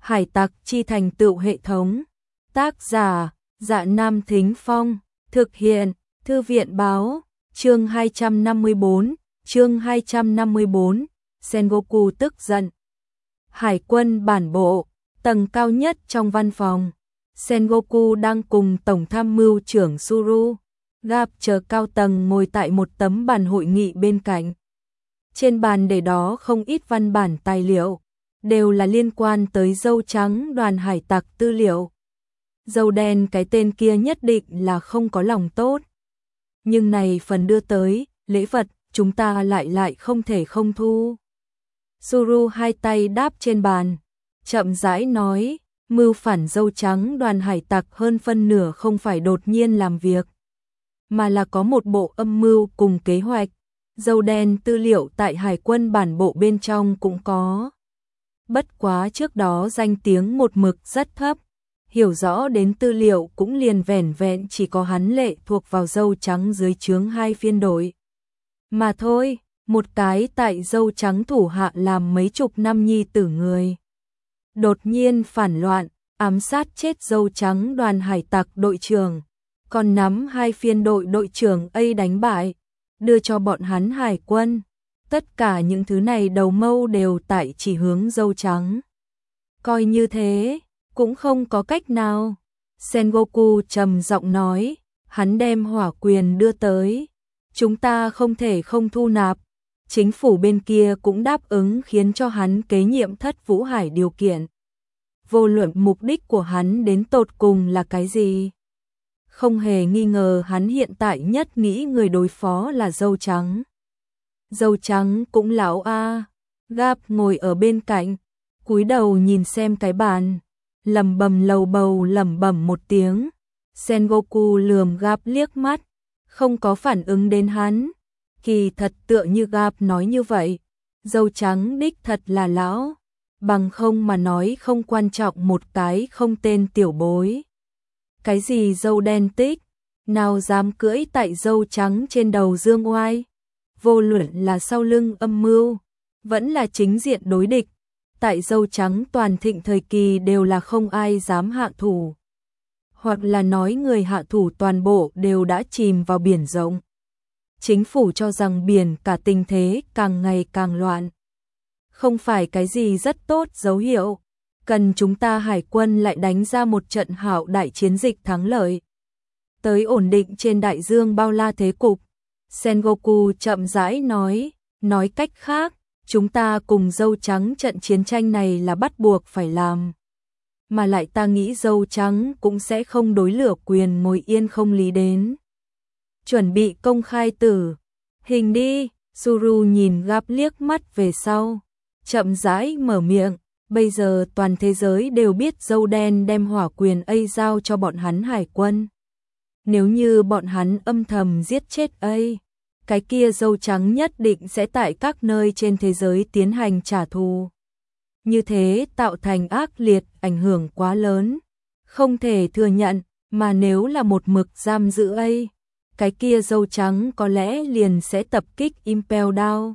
Hải tặc chi thành tựu hệ thống. Tác giả, Dạ Nam Thính Phong. Thực hiện, Thư viện báo. Chương 254. Sengoku tức giận. Hải quân bản bộ, tầng cao nhất trong văn phòng. Sengoku đang cùng Tổng tham mưu trưởng Suru Gap chờ cao tầng ngồi tại một tấm bàn hội nghị bên cạnh. Trên bàn để đó không ít văn bản tài liệu, đều là liên quan tới dâu trắng đoàn hải tặc tư liệu. Dâu đen cái tên kia nhất định là không có lòng tốt. Nhưng này phần đưa tới, lễ vật, chúng ta lại không thể không thu. Suru hai tay đáp trên bàn, chậm rãi nói, mưu phản dâu trắng đoàn hải tặc hơn phân nửa không phải đột nhiên làm việc, mà là có một bộ âm mưu cùng kế hoạch. Dâu đen tư liệu tại hải quân bản bộ bên trong cũng có. Bất quá trước đó danh tiếng một mực rất thấp, hiểu rõ đến tư liệu cũng liền vẻn vẹn chỉ có hắn lệ thuộc vào dâu trắng dưới trướng hai phiên đội. Mà thôi, một cái tại dâu trắng thủ hạ làm mấy chục năm nhi tử người. Đột nhiên phản loạn, ám sát chết dâu trắng đoàn hải tặc đội trưởng, còn nắm hai phiên đội đội trưởng ấy đánh bại, đưa cho bọn hắn hải quân. Tất cả những thứ này đầu mâu đều tại chỉ hướng dâu trắng. Coi như thế, cũng không có cách nào. Sengoku trầm giọng nói, hắn đem hỏa quyền đưa tới. Chúng ta không thể không thu nạp. Chính phủ bên kia cũng đáp ứng khiến cho hắn kế nhiệm Thất Vũ Hải điều kiện. Vô luận mục đích của hắn đến tột cùng là cái gì? Không hề nghi ngờ hắn hiện tại nhất nghĩ người đối phó là dâu trắng. Dâu trắng cũng lão a. Gap ngồi ở bên cạnh, cúi đầu nhìn xem cái bàn, lẩm bẩm lầu bầu lẩm bẩm một tiếng. Sengoku lườm Gap liếc mắt, không có phản ứng đến hắn. Kỳ thật tựa như Gap nói như vậy, dâu trắng đích thật là lão, bằng không mà nói không quan trọng một cái không tên tiểu bối. Cái gì dâu đen tích, nào dám cưỡi tại dâu trắng trên đầu dương oai. Vô luận là sau lưng âm mưu, vẫn là chính diện đối địch, tại dâu trắng toàn thịnh thời kỳ đều là không ai dám hạ thủ. Hoặc là nói người hạ thủ toàn bộ đều đã chìm vào biển rộng. Chính phủ cho rằng biển cả tình thế càng ngày càng loạn. Không phải cái gì rất tốt dấu hiệu. Cần chúng ta hải quân lại đánh ra một trận hạo đại chiến dịch thắng lợi, tới ổn định trên đại dương bao la thế cục. Sengoku chậm rãi nói cách khác, chúng ta cùng dâu trắng trận chiến tranh này là bắt buộc phải làm. Mà lại ta nghĩ dâu trắng cũng sẽ không đối lửa quyền ngồi yên không lý đến. Chuẩn bị công khai tử hình đi. Suru nhìn Gap liếc mắt về sau, chậm rãi mở miệng. Bây giờ toàn thế giới đều biết dâu đen đem hỏa quyền ấy giao cho bọn hắn hải quân. Nếu như bọn hắn âm thầm giết chết ấy, cái kia dâu trắng nhất định sẽ tại các nơi trên thế giới tiến hành trả thù. Như thế tạo thành ác liệt, ảnh hưởng quá lớn, không thể thừa nhận. Mà nếu là một mực giam giữ ấy, cái kia dâu trắng có lẽ liền sẽ tập kích Impel Down,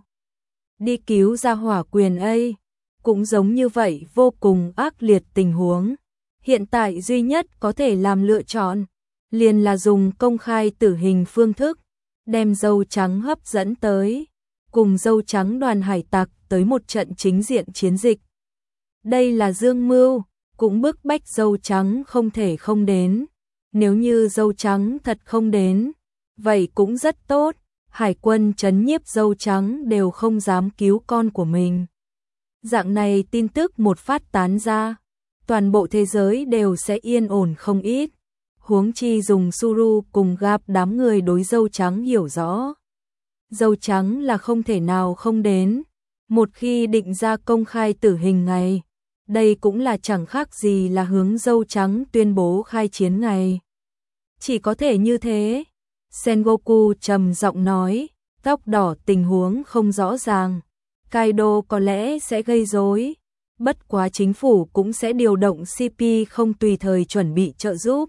đi cứu ra hỏa quyền ấy. Cũng giống như vậy vô cùng ác liệt tình huống. Hiện tại duy nhất có thể làm lựa chọn, liền là dùng công khai tử hình phương thức, đem dâu trắng hấp dẫn tới, cùng dâu trắng đoàn hải tặc tới một trận chính diện chiến dịch. Đây là dương mưu, cũng bức bách dâu trắng không thể không đến. Nếu như dâu trắng thật không đến, vậy cũng rất tốt, hải quân trấn nhiếp dâu trắng đều không dám cứu con của mình. Dạng này tin tức một phát tán ra, toàn bộ thế giới đều sẽ yên ổn không ít. Huống chi dùng Suru cùng Gap đám người đối dâu trắng hiểu rõ. Dâu trắng là không thể nào không đến. Một khi định ra công khai tử hình ngày, đây cũng là chẳng khác gì là hướng dâu trắng tuyên bố khai chiến ngày. Chỉ có thể như thế. Sengoku trầm giọng nói, tóc đỏ tình huống không rõ ràng. Kaido có lẽ sẽ gây rối, bất quá chính phủ cũng sẽ điều động CP không tùy thời chuẩn bị trợ giúp.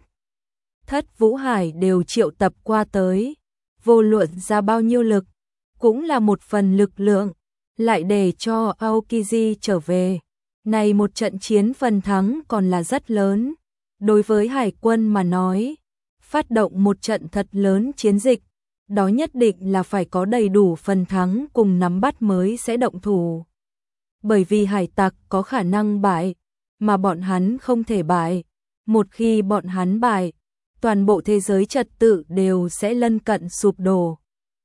Thất Vũ Hải đều triệu tập qua tới, vô luận ra bao nhiêu lực, cũng là một phần lực lượng, lại để cho Aokiji trở về. Này một trận chiến phần thắng còn là rất lớn. Đối với hải quân mà nói, phát động một trận thật lớn chiến dịch, đó nhất định là phải có đầy đủ phần thắng cùng nắm bắt mới sẽ động thủ. Bởi vì hải tặc có khả năng bại, mà bọn hắn không thể bại. Một khi bọn hắn bại, toàn bộ thế giới trật tự đều sẽ lân cận sụp đổ.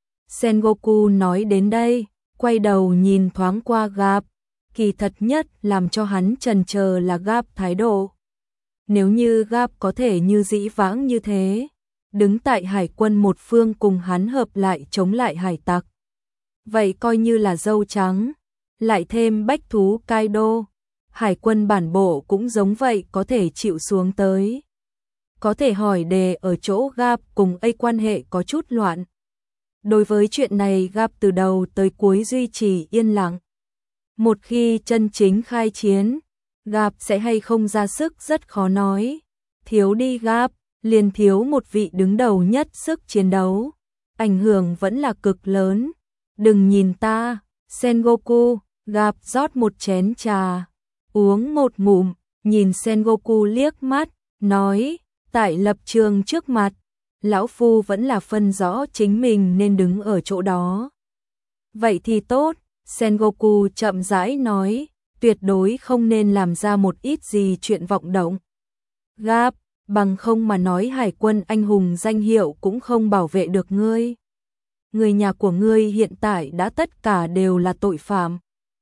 Sengoku nói đến đây, quay đầu nhìn thoáng qua Garp, kỳ thật nhất làm cho hắn chần chờ là Garp thái độ. Nếu như Garp có thể như dĩ vãng như thế, đứng tại hải quân một phương cùng hắn hợp lại chống lại hải tặc, vậy coi như là dâu trắng, lại thêm bách thú Kaido, hải quân bản bộ cũng giống vậy có thể chịu xuống tới. Có thể hỏi đề ở chỗ Garp cùng A quan hệ có chút loạn. Đối với chuyện này Garp từ đầu tới cuối duy trì yên lặng. Một khi chân chính khai chiến, Garp sẽ hay không ra sức rất khó nói. Thiếu đi Garp, liền thiếu một vị đứng đầu nhất sức chiến đấu. Ảnh hưởng vẫn là cực lớn. Đừng nhìn ta, Sengoku. Garp rót một chén trà, uống một ngụm, nhìn Sengoku liếc mắt, nói, tại lập trường trước mặt, lão phu vẫn là phân rõ chính mình nên đứng ở chỗ đó. Vậy thì tốt, Sengoku chậm rãi nói, tuyệt đối không nên làm ra một ít gì chuyện vọng động. Garp, bằng không mà nói hải quân anh hùng danh hiệu cũng không bảo vệ được ngươi. Người nhà của ngươi hiện tại đã tất cả đều là tội phạm.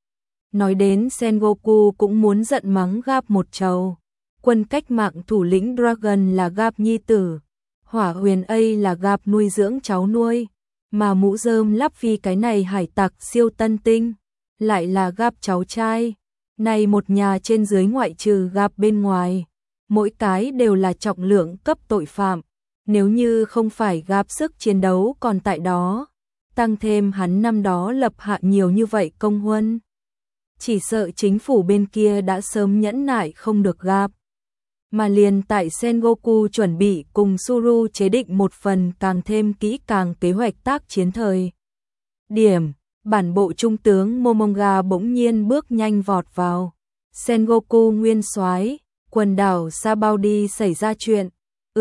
Nói đến Sengoku cũng muốn giận mắng Garp một trầu. Quân cách mạng thủ lĩnh Dragon là Garp nhi tử, Hỏa Huyền A là Garp nuôi dưỡng cháu nuôi, mà mũ rơm Luffy cái này hải tặc siêu tân tinh, lại là Garp cháu trai. Này một nhà trên dưới ngoại trừ Garp bên ngoài, mỗi cái đều là trọng lượng cấp tội phạm. Nếu như không phải Garp sức chiến đấu còn tại đó, tăng thêm hắn năm đó lập hạ nhiều như vậy công huân, chỉ sợ chính phủ bên kia đã sớm nhẫn nại không được Garp. Mà liền tại Sengoku chuẩn bị cùng Suru chế định một phần càng thêm kỹ càng kế hoạch tác chiến thời điểm, bản bộ trung tướng Momonga bỗng nhiên bước nhanh vọt vào. Sengoku nguyên soái, quần đảo Sabaudi xảy ra chuyện.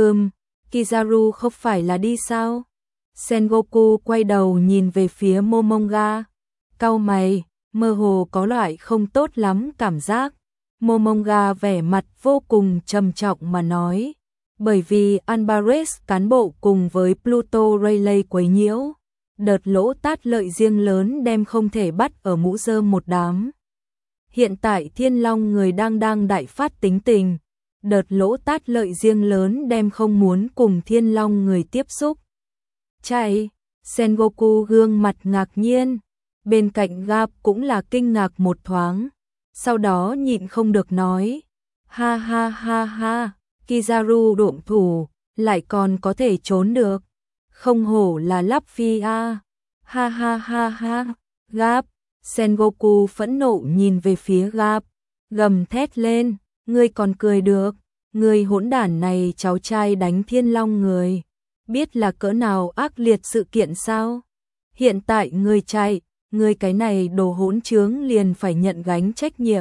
Kizaru không phải là đi sao? Sengoku quay đầu nhìn về phía Momonga, cau mày, mơ hồ có loại không tốt lắm cảm giác. Momonga vẻ mặt vô cùng trầm trọng mà nói, bởi vì Alvarez cán bộ cùng với Pluto Rayleigh quấy nhiễu, đợt lỗ tát lợi riêng lớn đem không thể bắt ở mũ rơm một đám. Hiện tại Thiên Long người đang đại phát tính tình, đợt lỗ tát lợi riêng lớn đem không muốn cùng Thiên Long người tiếp xúc. Chạy, Sengoku gương mặt ngạc nhiên, bên cạnh Garp cũng là kinh ngạc một thoáng. Sau đó nhịn không được nói, ha ha ha ha, Kizaru động thủ, lại còn có thể trốn được, không hổ là Luffy a, ha ha ha ha, Garp. Sengoku phẫn nộ nhìn về phía Garp, gầm thét lên, ngươi còn cười được, ngươi hỗn đản này cháu trai đánh Thiên Long người, biết là cỡ nào ác liệt sự kiện sao? Hiện tại ngươi chạy, ngươi cái này đồ hỗn trướng liền phải nhận gánh trách nhiệm.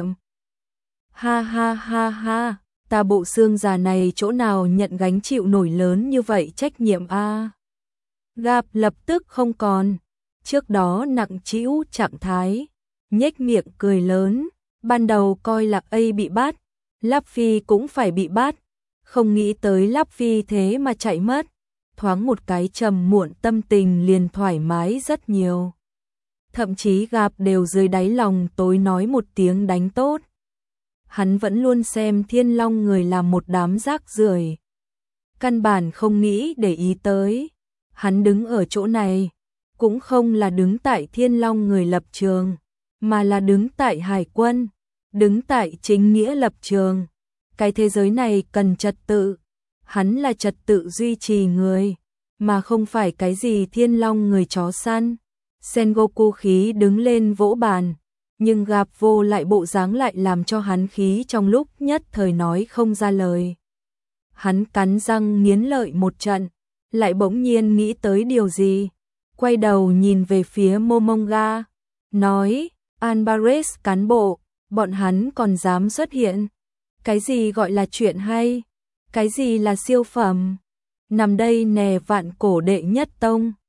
Ha ha ha ha, ta bộ xương già này chỗ nào nhận gánh chịu nổi lớn như vậy trách nhiệm a? Garp lập tức không còn trước đó nặng trĩu trạng thái, nhếch miệng cười lớn, ban đầu coi là A bị bắt, Luffy cũng phải bị bắt, không nghĩ tới Luffy thế mà chạy mất, thoáng một cái trầm muộn tâm tình liền thoải mái rất nhiều. Thậm chí Garp đều dưới đáy lòng tối nói một tiếng đánh tốt. Hắn vẫn luôn xem Thiên Long người làm một đám rác rưởi, căn bản không nghĩ để ý tới. Hắn đứng ở chỗ này, cũng không là đứng tại Thiên Long người lập trường, mà là đứng tại hải quân, đứng tại chính nghĩa lập trường. Cái thế giới này cần trật tự, hắn là trật tự duy trì người, mà không phải cái gì Thiên Long người chó săn. Sengoku khí đứng lên vỗ bàn, nhưng Garp vô lại bộ dáng lại làm cho hắn khí trong lúc nhất thời nói không ra lời. Hắn cắn răng nghiến lợi một trận, lại bỗng nhiên nghĩ tới điều gì, quay đầu nhìn về phía Momonga, nói, Alvarez cán bộ, bọn hắn còn dám xuất hiện. Cái gì gọi là chuyện hay? Cái gì là siêu phẩm? Nằm đây nè vạn cổ đệ nhất tông.